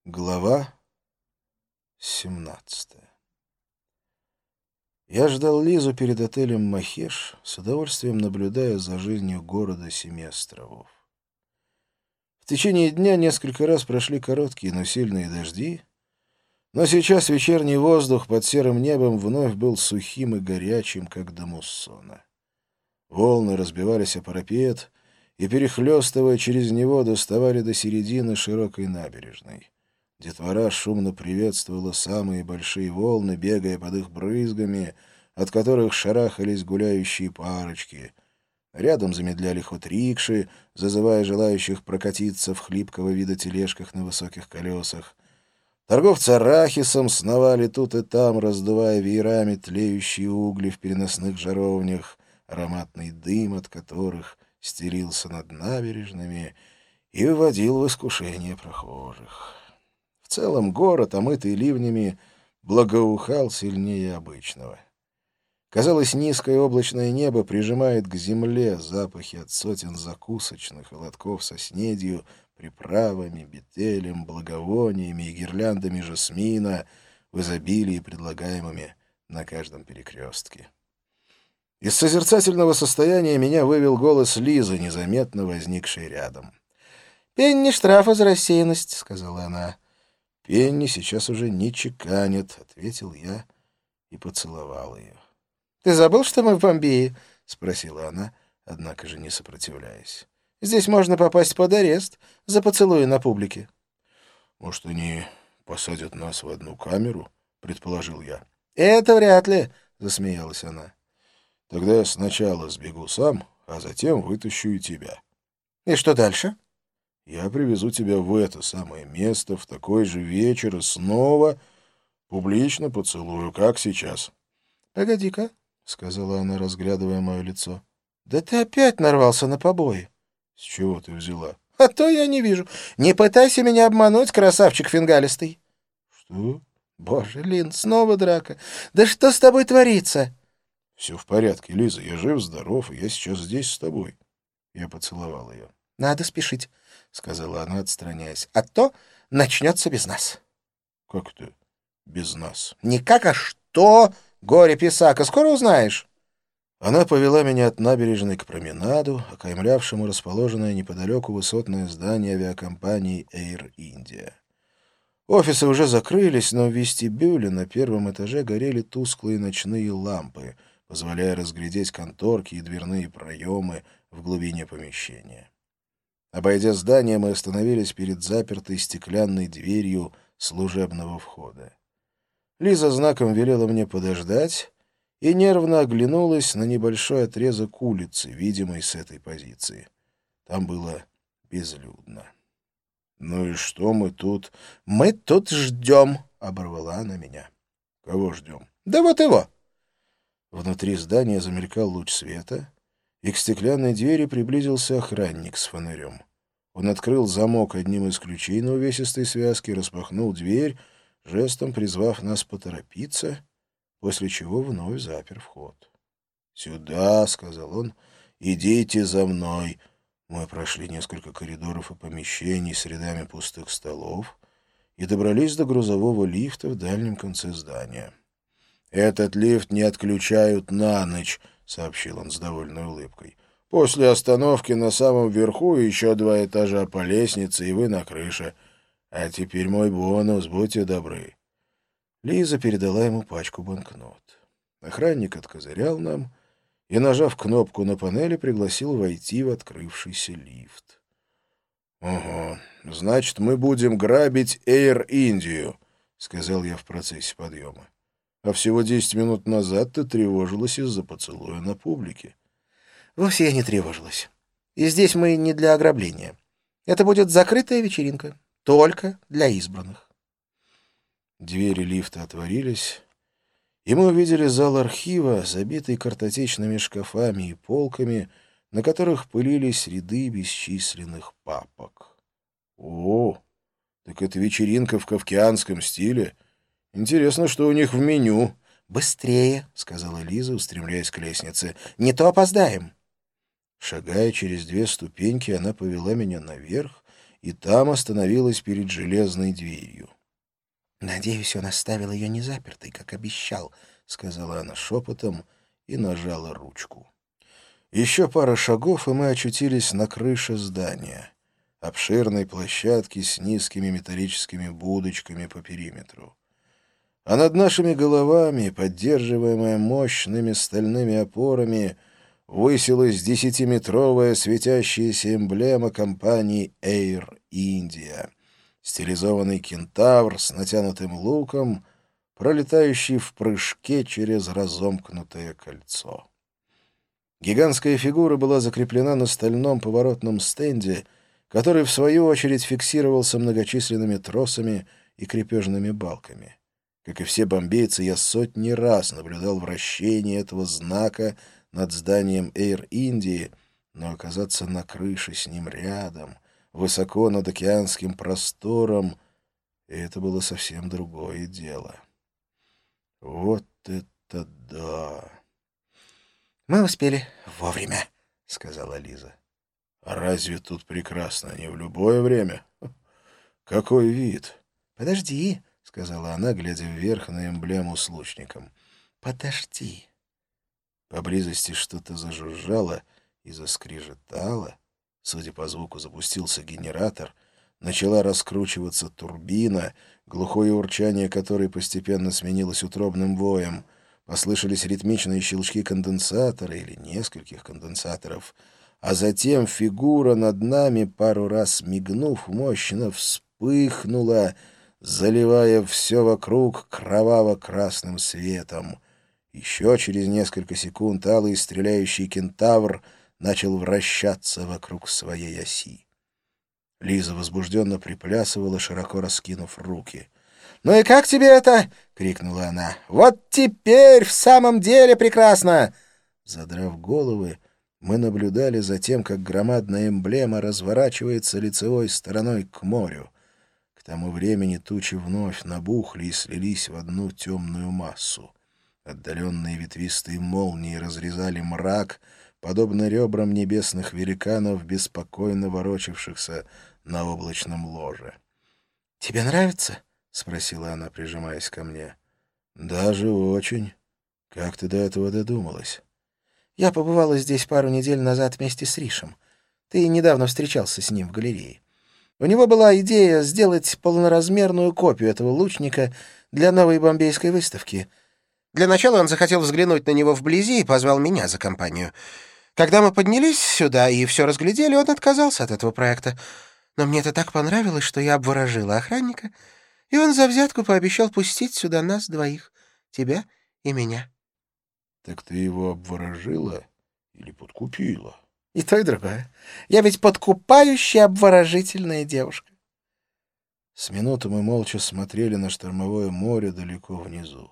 Глава 17. Я ждал Лизу перед отелем «Махеш», с удовольствием наблюдая за жизнью города Семи островов. В течение дня несколько раз прошли короткие, но сильные дожди, но сейчас вечерний воздух под серым небом вновь был сухим и горячим, как до муссона. Волны разбивались о парапет и, перехлестывая через него, доставали до середины широкой набережной. Детвора шумно приветствовала самые большие волны, бегая под их брызгами, от которых шарахались гуляющие парочки. Рядом замедляли ход рикши, зазывая желающих прокатиться в хлипкого вида тележках на высоких колесах. Торговцы арахисом сновали тут и там, раздувая веерами тлеющие угли в переносных жаровнях, ароматный дым от которых стелился над набережными и вводил в искушение прохожих. В целом город, омытый ливнями, благоухал сильнее обычного. Казалось, низкое облачное небо прижимает к земле запахи от сотен закусочных и лотков со снедью, приправами, бетелем, благовониями и гирляндами жасмина, в изобилии, предлагаемыми на каждом перекрестке. Из созерцательного состояния меня вывел голос Лизы, незаметно возникшей рядом. «Пенни штрафа за рассеянность», — сказала она. «Пенни сейчас уже не чеканит», — ответил я и поцеловал ее. «Ты забыл, что мы в Бомбее?» — спросила она, однако же не сопротивляясь. «Здесь можно попасть под арест за поцелуи на публике». «Может, они посадят нас в одну камеру?» — предположил я. «Это вряд ли», — засмеялась она. «Тогда я сначала сбегу сам, а затем вытащу и тебя». «И что дальше?» «Я привезу тебя в это самое место в такой же вечер и снова публично поцелую, как сейчас». «Погоди-ка», — сказала она, разглядывая мое лицо. «Да ты опять нарвался на побои». «С чего ты взяла?» «А то я не вижу. Не пытайся меня обмануть, красавчик фингалистый». «Что?» «Боже, Лин, снова драка. Да что с тобой творится?» «Все в порядке, Лиза, я жив-здоров, и я сейчас здесь с тобой». Я поцеловал ее. «Надо спешить», — сказала она, отстраняясь. «А то начнется без нас». «Как это без нас?» «Не как, а что, горе-писака, скоро узнаешь». Она повела меня от набережной к променаду, окаймлявшему расположенное неподалеку высотное здание авиакомпании Air India. Офисы уже закрылись, но в вестибюле на первом этаже горели тусклые ночные лампы, позволяя разглядеть конторки и дверные проемы в глубине помещения. Обойдя здание, мы остановились перед запертой стеклянной дверью служебного входа. Лиза знаком велела мне подождать и нервно оглянулась на небольшой отрезок улицы, видимый с этой позиции. Там было безлюдно. «Ну и что мы тут?» «Мы тут ждем», — оборвала она меня. «Кого ждем?» «Да вот его». Внутри здания замелькал луч света, и к стеклянной двери приблизился охранник с фонарем. Он открыл замок одним из ключей на увесистой связке, распахнул дверь, жестом призвав нас поторопиться, после чего вновь запер вход. «Сюда», — сказал он, — «идите за мной». Мы прошли несколько коридоров и помещений с рядами пустых столов и добрались до грузового лифта в дальнем конце здания. «Этот лифт не отключают на ночь», — сообщил он с довольной улыбкой. «После остановки на самом верху еще 2 этажа по лестнице, и вы на крыше. А теперь мой бонус, будьте добры». Лиза передала ему пачку банкнот. Охранник откозырял нам и, нажав кнопку на панели, пригласил войти в открывшийся лифт. «Ого, значит, мы будем грабить Air Индию», — сказал я в процессе подъема. «А всего 10 минут назад ты тревожилась из-за поцелуя на публике». «Вовсе я не тревожилась. И здесь мы не для ограбления. Это будет закрытая вечеринка, только для избранных». Двери лифта отворились, и мы увидели зал архива, забитый картотечными шкафами и полками, на которых пылились ряды бесчисленных папок. «О, так это вечеринка в кафкианском стиле. Интересно, что у них в меню». «Быстрее», — сказала Лиза, устремляясь к лестнице. «Не то опоздаем». Шагая через 2 ступеньки, она повела меня наверх и там остановилась перед железной дверью. «Надеюсь, он оставил ее незапертой, как обещал», — сказала она шепотом и нажала ручку. Еще пара шагов, и мы очутились на крыше здания, обширной площадки с низкими металлическими будочками по периметру. А над нашими головами, поддерживаемая мощными стальными опорами, высилась 10-метровая светящаяся эмблема компании Air India, стилизованный кентавр с натянутым луком, пролетающий в прыжке через разомкнутое кольцо. Гигантская фигура была закреплена на стальном поворотном стенде, который, в свою очередь, фиксировался многочисленными тросами и крепежными балками. Как и все бомбейцы, я сотни раз наблюдал вращение этого знака над зданием Эйр Индии, но оказаться на крыше с ним рядом, высоко над океанским простором, это было совсем другое дело. Вот это да! «Мы успели вовремя», — сказала Лиза. «А разве тут прекрасно не в любое время? Какой вид!» «Подожди», — сказала она, глядя вверх на эмблему с лучником. «подожди». Поблизости что-то зажужжало и заскрежетало. Судя по звуку, запустился генератор. Начала раскручиваться турбина, глухое урчание которой постепенно сменилось утробным воем. Послышались ритмичные щелчки конденсатора или нескольких конденсаторов, а затем фигура над нами, пару раз мигнув, мощно вспыхнула, заливая все вокруг кроваво-красным светом. Еще через несколько секунд алый стреляющий кентавр начал вращаться вокруг своей оси. Лиза возбужденно приплясывала, широко раскинув руки. «Ну и как тебе это?» — крикнула она. «Вот теперь в самом деле прекрасно!» Задрав головы, мы наблюдали за тем, как громадная эмблема разворачивается лицевой стороной к морю. К тому времени тучи вновь набухли и слились в одну темную массу. Отдаленные ветвистые молнии разрезали мрак, подобно ребрам небесных великанов, беспокойно ворочавшихся на облачном ложе. «Тебе нравится?» — спросила она, прижимаясь ко мне. «Даже очень. Как ты до этого додумалась?» «Я побывала здесь пару недель назад вместе с Ришем. Ты недавно встречался с ним в галерее. У него была идея сделать полноразмерную копию этого лучника для новой бомбейской выставки. Для начала он захотел взглянуть на него вблизи и позвал меня за компанию. Когда мы поднялись сюда и все разглядели, он отказался от этого проекта. Но мне это так понравилось, что я обворожила охранника, и он за взятку пообещал пустить сюда нас двоих, тебя и меня». «Так ты его обворожила или подкупила?» «И то, и другое. Я ведь подкупающая, обворожительная девушка». С минуту мы молча смотрели на штормовое море далеко внизу.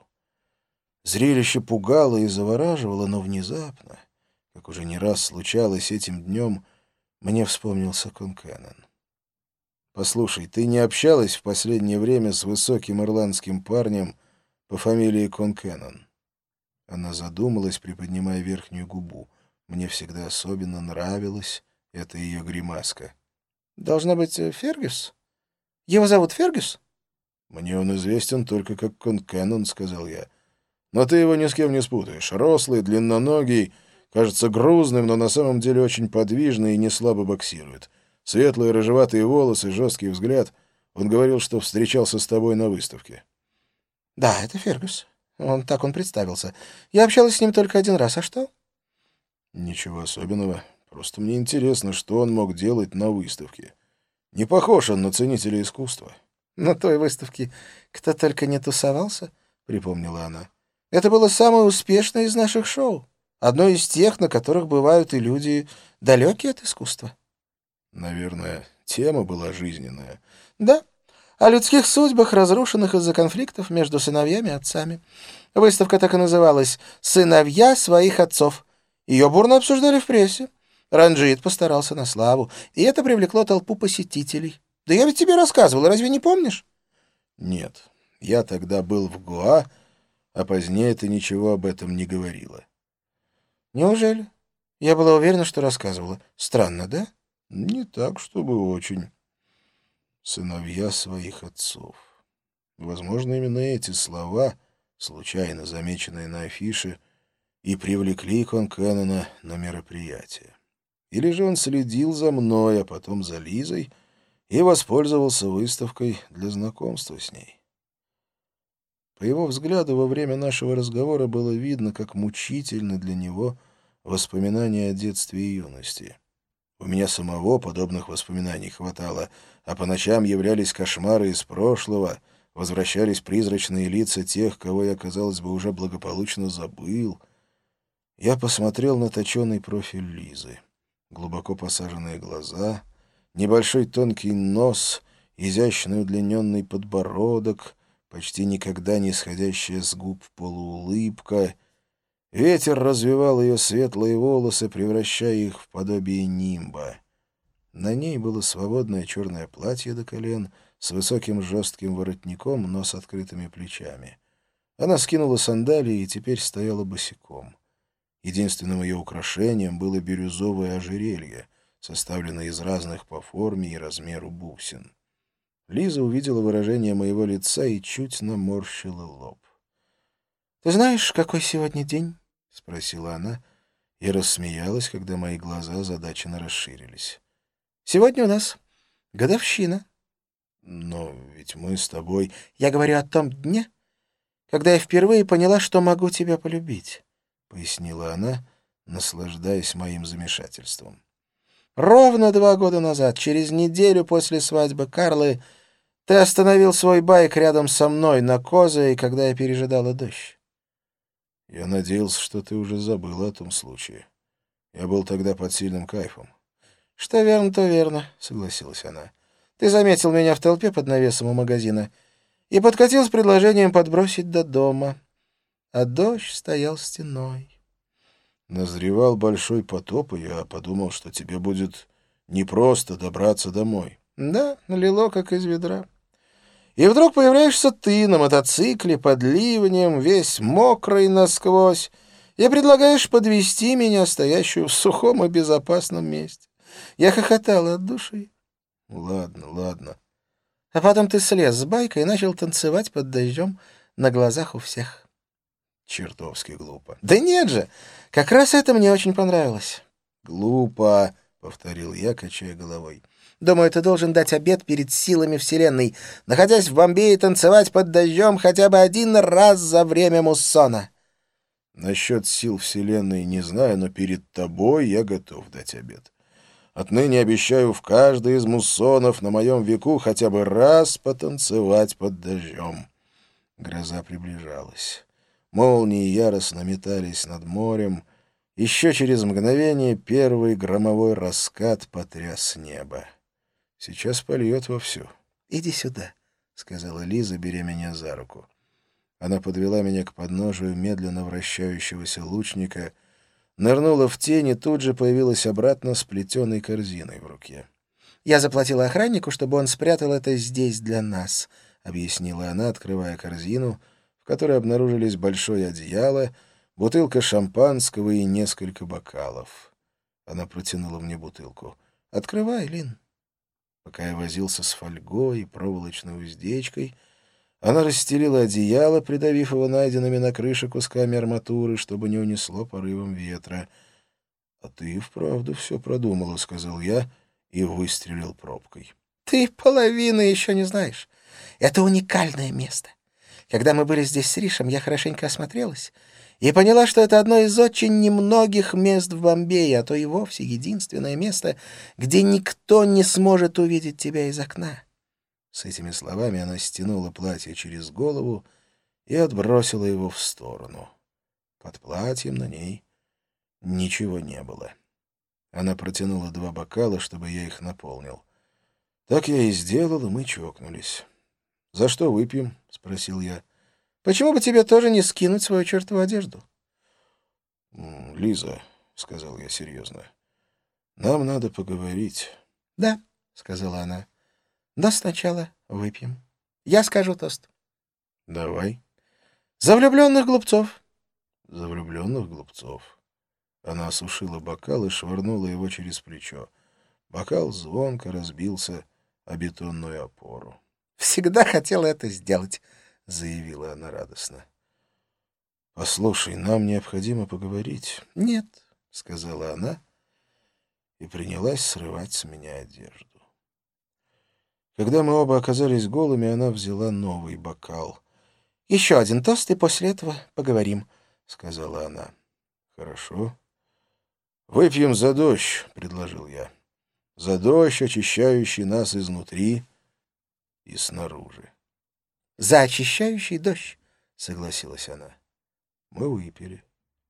Зрелище пугало и завораживало, но внезапно, как уже не раз случалось этим днем, мне вспомнился Конкеннон. «Послушай, ты не общалась в последнее время с высоким ирландским парнем по фамилии Конкеннон?» Она задумалась, приподнимая верхнюю губу. Мне всегда особенно нравилась эта ее гримаска. «Должна быть, Фергюс? Его зовут Фергюс?» «Мне он известен только как Конкеннон», — сказал я. «Но ты его ни с кем не спутаешь. Рослый, длинноногий, кажется грузным, но на самом деле очень подвижный и не слабо боксирует. Светлые рыжеватые волосы, жесткий взгляд. Он говорил, что встречался с тобой на выставке». «Да, это Фергюс. Он представился. Я общалась с ним только один раз. А что?» «Ничего особенного. Просто мне интересно, что он мог делать на выставке. Не похож он на ценителя искусства». «На той выставке кто только не тусовался», — припомнила она. «Это было самое успешное из наших шоу. Одно из тех, на которых бывают и люди, далекие от искусства». «Наверное, тема была жизненная». «Да, о людских судьбах, разрушенных из-за конфликтов между сыновьями и отцами. Выставка так и называлась «Сыновья своих отцов». Ее бурно обсуждали в прессе. Ранджит постарался на славу, и это привлекло толпу посетителей. Да я ведь тебе рассказывал, разве не помнишь?» «Нет, я тогда был в Гоа, а позднее ты ничего об этом не говорила». «Неужели? Я была уверена, что рассказывала. Странно, да?» «Не так, чтобы очень». сыновья своих отцов. Возможно, именно эти слова, случайно замеченные на афише, и привлекли Конкэннона на мероприятие. Или же он следил за мной, а потом за Лизой, и воспользовался выставкой для знакомства с ней. По его взгляду, во время нашего разговора было видно, как мучительны для него воспоминания о детстве и юности. У меня самого подобных воспоминаний хватало, а по ночам являлись кошмары из прошлого, возвращались призрачные лица тех, кого я, казалось бы, уже благополучно забыл. Я посмотрел на точеный профиль Лизы. Глубоко посаженные глаза, небольшой тонкий нос, изящный удлиненный подбородок, почти никогда не сходящая с губ полуулыбка. Ветер развивал ее светлые волосы, превращая их в подобие нимба. На ней было свободное черное платье до колен с высоким жестким воротником, но с открытыми плечами. Она скинула сандалии и теперь стояла босиком. Единственным ее украшением было бирюзовое ожерелье, составленное из разных по форме и размеру бусин. Лиза увидела выражение моего лица и чуть наморщила лоб. — Ты знаешь, какой сегодня день? — спросила она и рассмеялась, когда мои глаза озадаченно расширились. — Сегодня у нас годовщина. — Но ведь мы с тобой... — Я говорю о том дне, когда я впервые поняла, что могу тебя полюбить, — пояснила она, наслаждаясь моим замешательством. Ровно 2 года назад, через неделю после свадьбы Карлы, ты остановил свой байк рядом со мной на Козой, когда я пережидала дождь. Я надеялся, что ты уже забыла о том случае. Я был тогда под сильным кайфом. — Что верно, то верно, — согласилась она. — Ты заметил меня в толпе под навесом у магазина и подкатил с предложением подбросить до дома. А дождь стоял стеной. Назревал большой потоп, и я подумал, что тебе будет непросто добраться домой. Да, лило как из ведра. И вдруг появляешься ты на мотоцикле под ливнем, весь мокрый насквозь, и предлагаешь подвезти меня, стоящую в сухом и безопасном месте. Я хохотала от души. Ладно, ладно. А потом ты слез с байка и начал танцевать под дождем на глазах у всех. Чертовски глупо. Да нет же, как раз это мне очень понравилось. Глупо, повторил я, качая головой. Думаю, ты должен дать обет перед силами Вселенной, находясь в Бомбее, танцевать под дождем хотя бы 1 раз за время муссона. Насчет сил Вселенной не знаю, но перед тобой я готов дать обет. Отныне обещаю в каждый из муссонов на моем веку хотя бы раз потанцевать под дождем. Гроза приближалась. Молнии яростно метались над морем. Еще через мгновение первый громовой раскат потряс небо. Сейчас польет вовсю. — Иди сюда, — сказала Лиза, беря меня за руку. Она подвела меня к подножию медленно вращающегося лучника, нырнула в тень и тут же появилась обратно с плетеной корзиной в руке. — Я заплатила охраннику, чтобы он спрятал это здесь для нас, — объяснила она, открывая корзину, в которой обнаружились большое одеяло, бутылка шампанского и несколько бокалов. Она протянула мне бутылку. — Открывай, Лин. Пока я возился с фольгой и проволочной уздечкой, она расстелила одеяло, придавив его найденными на крыше кусками арматуры, чтобы не унесло порывом ветра. — А ты и вправду все продумала, — сказал я и выстрелил пробкой. — Ты половины еще не знаешь. Это уникальное место. Когда мы были здесь с Ришем, я хорошенько осмотрелась и поняла, что это одно из очень немногих мест в Бомбее, а то и вовсе единственное место, где никто не сможет увидеть тебя из окна. С этими словами она стянула платье через голову и отбросила его в сторону. Под платьем на ней ничего не было. Она протянула 2 бокала, чтобы я их наполнил. Так я и сделал, и мы чокнулись. — За что выпьем? — спросил я. — Почему бы тебе тоже не скинуть свою чертову одежду? — Лиза, — сказал я серьезно, — нам надо поговорить. — Да, — сказала она, — но сначала выпьем. Я скажу тост. — Давай. — За влюбленных глупцов. — За влюбленных глупцов. Она осушила бокал и швырнула его через плечо. Бокал звонко разбился о бетонную опору. «Всегда хотела это сделать», — заявила она радостно. «Послушай, нам необходимо поговорить». «Нет», — сказала она и принялась срывать с меня одежду. Когда мы оба оказались голыми, она взяла новый бокал. «Еще один тост, и после этого поговорим», — сказала она. «Хорошо. Выпьем за дождь», — предложил я. «За дождь, очищающий нас изнутри и снаружи». «За очищающий дождь», — согласилась она. Мы выпили.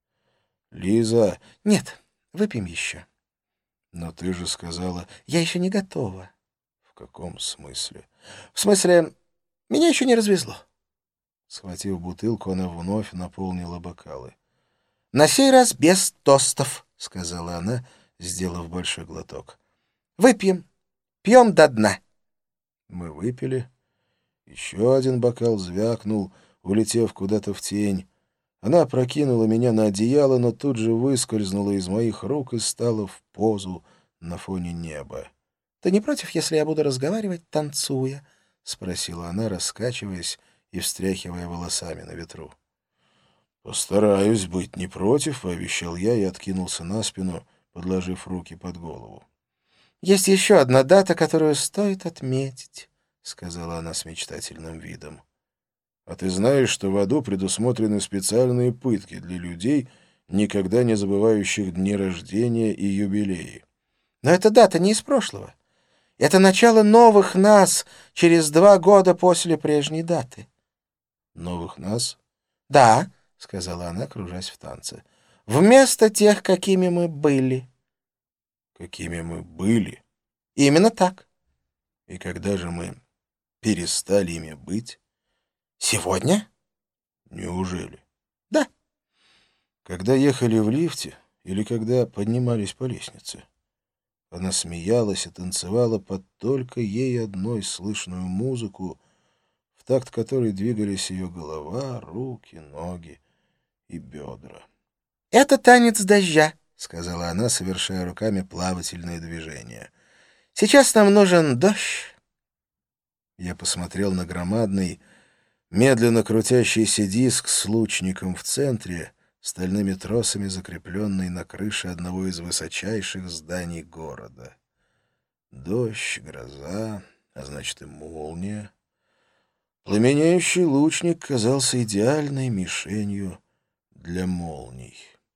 «Лиза...» «Нет, выпьем еще». «Но ты же сказала...» «Я еще не готова». «В каком смысле?» «В смысле, меня еще не развезло». Схватив бутылку, она вновь наполнила бокалы. «На сей раз без тостов», — сказала она, сделав большой глоток. «Выпьем. Пьем до дна». Мы выпили. Еще один бокал звякнул, улетев куда-то в тень. Она опрокинула меня на одеяло, но тут же выскользнула из моих рук и стала в позу на фоне неба. «Ты не против, если я буду разговаривать, танцуя?» — спросила она, раскачиваясь и встряхивая волосами на ветру. «Постараюсь быть не против», — пообещал я и откинулся на спину, подложив руки под голову. «Есть еще одна дата, которую стоит отметить», — сказала она с мечтательным видом. «А ты знаешь, что в аду предусмотрены специальные пытки для людей, никогда не забывающих дни рождения и юбилеи?» «Но эта дата не из прошлого. Это начало новых нас через 2 года после прежней даты». «Новых нас?» «Да», — сказала она, кружась в танце, — «вместо тех, какими мы были». «Какими мы были?» «Именно так». «И когда же мы перестали ими быть?» «Сегодня?» «Неужели?» «Да». «Когда ехали в лифте или когда поднимались по лестнице?» Она смеялась и танцевала под только ей одной слышную музыку, в такт которой двигались ее голова, руки, ноги и бедра. «Это танец дождя», — сказала она, совершая руками плавательные движения. «Сейчас нам нужен дождь». Я посмотрел на громадный, медленно крутящийся диск с лучником в центре, стальными тросами закрепленный на крыше одного из высочайших зданий города. Дождь, гроза, а значит и молния. Пламенеющий лучник казался идеальной мишенью для молний.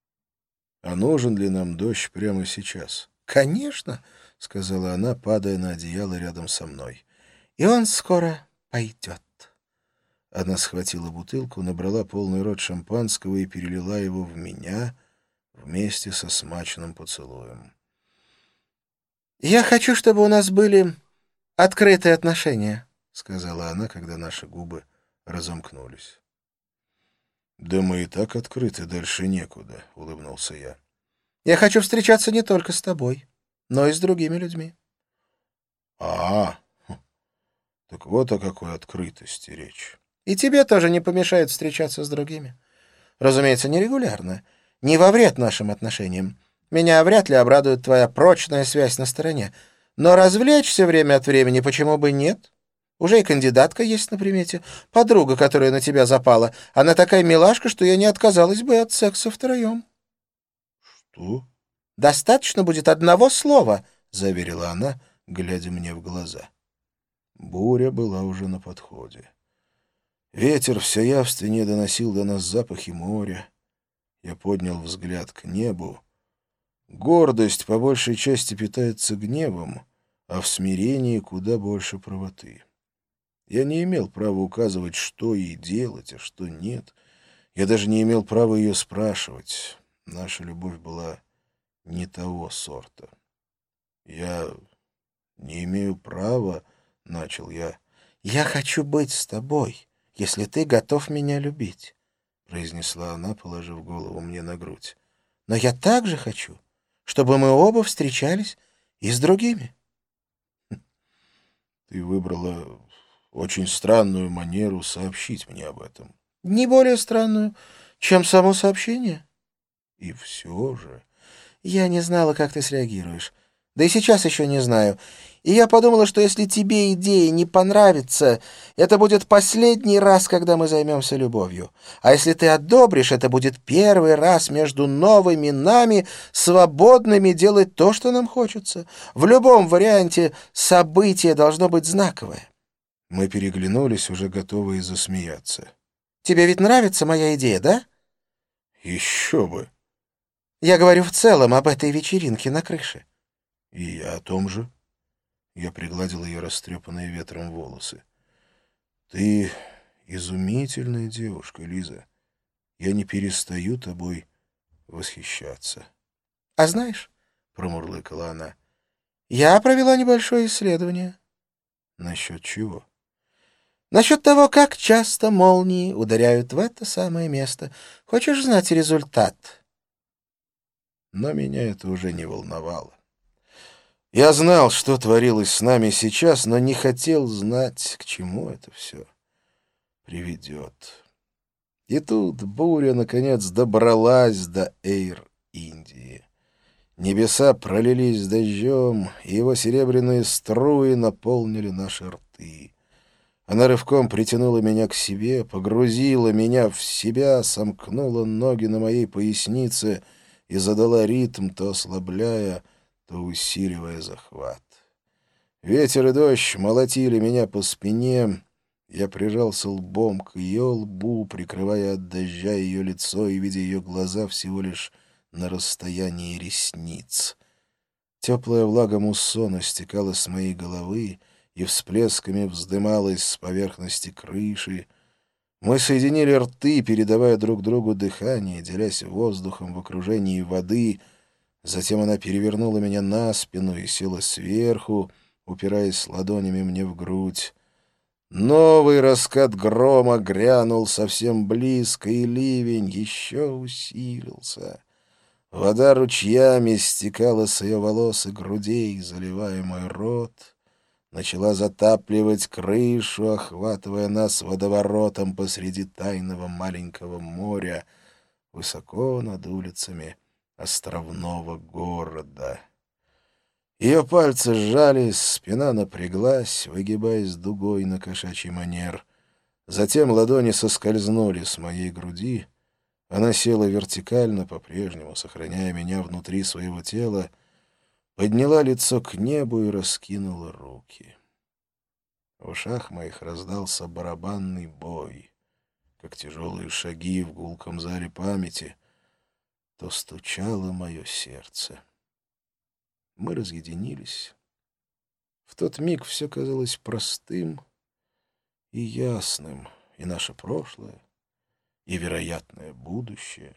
А нужен ли нам дождь прямо сейчас? «Конечно», — сказала она, падая на одеяло рядом со мной. «и он скоро пойдет». Она схватила бутылку, набрала полный рот шампанского и перелила его в меня вместе со смачным поцелуем. «Я хочу, чтобы у нас были открытые отношения», — сказала она, когда наши губы разомкнулись. «Да мы и так открыты, дальше некуда», — улыбнулся я. «Я хочу встречаться не только с тобой, но и с другими людьми». «А, так вот о какой открытости речь». «И тебе тоже не помешает встречаться с другими. Разумеется, нерегулярно, не во вред нашим отношениям. Меня вряд ли обрадует твоя прочная связь на стороне, но развлечься время от времени почему бы нет? Уже и кандидатка есть на примете, подруга, которая на тебя запала. Она такая милашка, что я не отказалась бы от секса втроем». «Что?» «Достаточно будет одного слова», — заверила она, глядя мне в глаза. Буря была уже на подходе. Ветер все явственнее доносил до нас запахи моря. Я поднял взгляд к небу. Гордость по большей части питается гневом, а в смирении куда больше правоты. Я не имел права указывать, что ей делать, а что нет. Я даже не имел права ее спрашивать. Наша любовь была не того сорта. «Я не имею права», — начал я. «Я хочу быть с тобой, если ты готов меня любить», — произнесла она, положив голову мне на грудь. «Но я также хочу, чтобы мы оба встречались и с другими». «Ты выбрала очень странную манеру сообщить мне об этом». «Не более странную, чем само сообщение». «И все же...» «Я не знала, как ты среагируешь. Да и сейчас еще не знаю. И я подумала, что если тебе идея не понравится, это будет последний раз, когда мы займемся любовью. А если ты одобришь, это будет первый раз между новыми нами, свободными делать то, что нам хочется. В любом варианте событие должно быть знаковое. Мы переглянулись, уже готовые засмеяться. Тебе ведь нравится моя идея, да? Еще бы! Я говорю в целом об этой вечеринке на крыше. И я о том же. Я пригладил ее растрепанные ветром волосы. Ты изумительная девушка, Лиза. Я не перестаю тобой восхищаться. — А знаешь, — промурлыкала она. — я провела небольшое исследование. — Насчет чего? — Насчет того, как часто молнии ударяют в это самое место. Хочешь знать результат? Но меня это уже не волновало. Я знал, что творилось с нами сейчас, но не хотел знать, к чему это все приведет. И тут буря, наконец, добралась до Эйр-Индии. Небеса пролились дождем, и его серебряные струи наполнили наши рты. Она рывком притянула меня к себе, погрузила меня в себя, сомкнула ноги на моей пояснице и задала ритм, то ослабляя, то усиливая захват. Ветер и дождь молотили меня по спине. Я прижался лбом к ее лбу, прикрывая от дождя ее лицо и видя ее глаза всего лишь на расстоянии ресниц. Теплая влага муссона стекала с моей головы и всплесками вздымалась с поверхности крыши. Мы соединили рты, передавая друг другу дыхание, делясь воздухом в окружении воды. Затем она перевернула меня на спину и села сверху, упираясь ладонями мне в грудь. Новый раскат грома грянул совсем близко, и ливень еще усилился. Вода ручьями стекала с ее волос и грудей, заливая мой рот. Начала затапливать крышу, охватывая нас водоворотом посреди тайного маленького моря, высоко над улицами островного города. Ее пальцы сжались, спина напряглась, выгибаясь дугой на кошачий манер. Затем ладони соскользнули с моей груди. Она села вертикально, по-прежнему, сохраняя меня внутри своего тела, подняла лицо к небу и раскинула руки. В ушах моих раздался барабанный бой, как тяжелые шаги в гулком зале памяти, то стучало мое сердце. Мы разъединились. В тот миг все казалось простым и ясным, и наше прошлое, и вероятное будущее.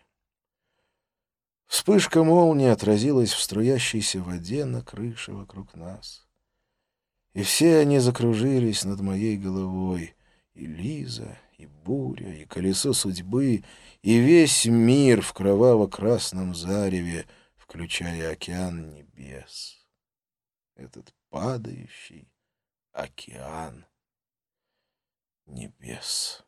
Вспышка молнии отразилась в струящейся воде на крыше вокруг нас. И все они закружились над моей головой, и Лиза, и буря, и колесо судьбы, и весь мир в кроваво-красном зареве, включая океан небес. Этот падающий океан небес.